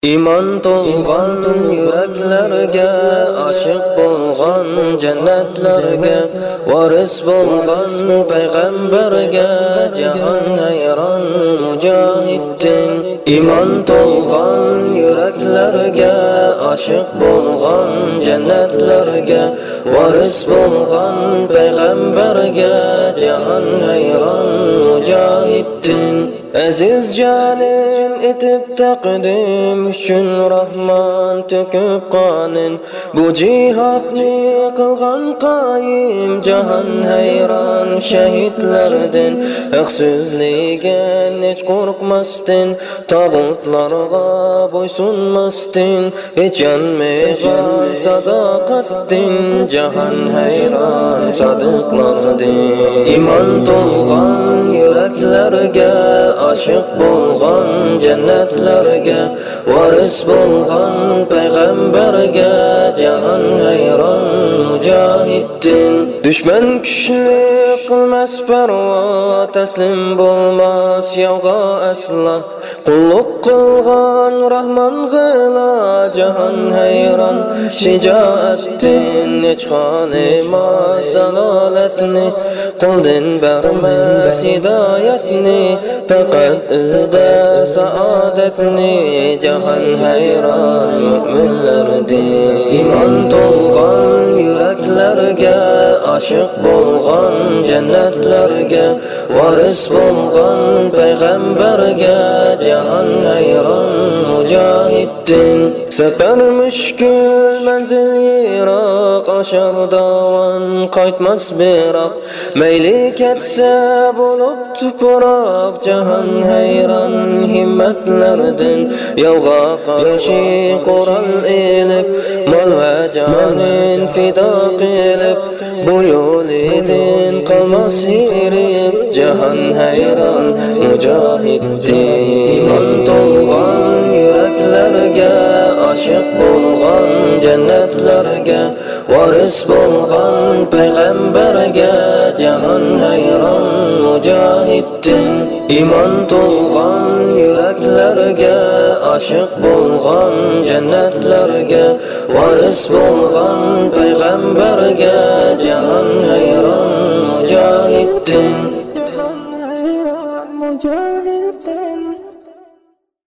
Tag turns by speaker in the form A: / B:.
A: Iman to'lg'an yuraklarga, oshiq bo'lgan jannatlarga, varis bo'lgan payg'ambarga, jahon hayron mujohiddin. Iman to'lg'an yuraklarga, oshiq bo'lgan jannatlarga, varis bo'lgan payg'ambarga, jahon hayron mujohiddin. Aziz janin etib taqdim uchun Rahman to'kib qonin, bu jihodni qilgan qoyim, jahon hayron shahidlardan. Haqsizlikdan hech qo'rqmasdin, tag'utlarga bo'ysunmasdin, hech yanmagan sadoqatdin, jahon hayron sodiqlardin. Iman to'lg'an yuraklarga, oshiq bo'lgan jannatlarga, varis bo'lgan payg'ambarga, jahon hayron mujohiddin. Dushman kuchli qilmas parvo, taslim bo'lmas yovga asla, qulluq qilgan Rahman g'ila, jahon hayron shijoatdin. Hech qonimas zalolatni, qo'ldan bermas hidoyatni, faqat izda saodatni, jahon hayron mu'minlardin. Iman to'lg'an yuraklarga, oshiq bo'lgan jannatlarga, varis bo'lgan payg'ambarga, jahon hayron mujohiddin. Safar mushkul, manzil yiroq, oshar dovon qaytmas biroq, mayli ketsa bo'lib tuproq, jahon hayron himmatlardan. Yovga qarshi qo'ral elib, mol va jonin fido qilib, bu yo'lidan qolmas herib, jahon hayron mujohiddin. Iman to'lg'an yuraklarga, oshiq bo'lgan jannatlarga, varis bo'lgan payg'ambarga, jahon hayron mujohiddin. Iman to'lg'an yuraklarga, oshiq bo'lgan jannatlarga, varis bo'lgan payg'ambarga, jahon hayron mujohiddin.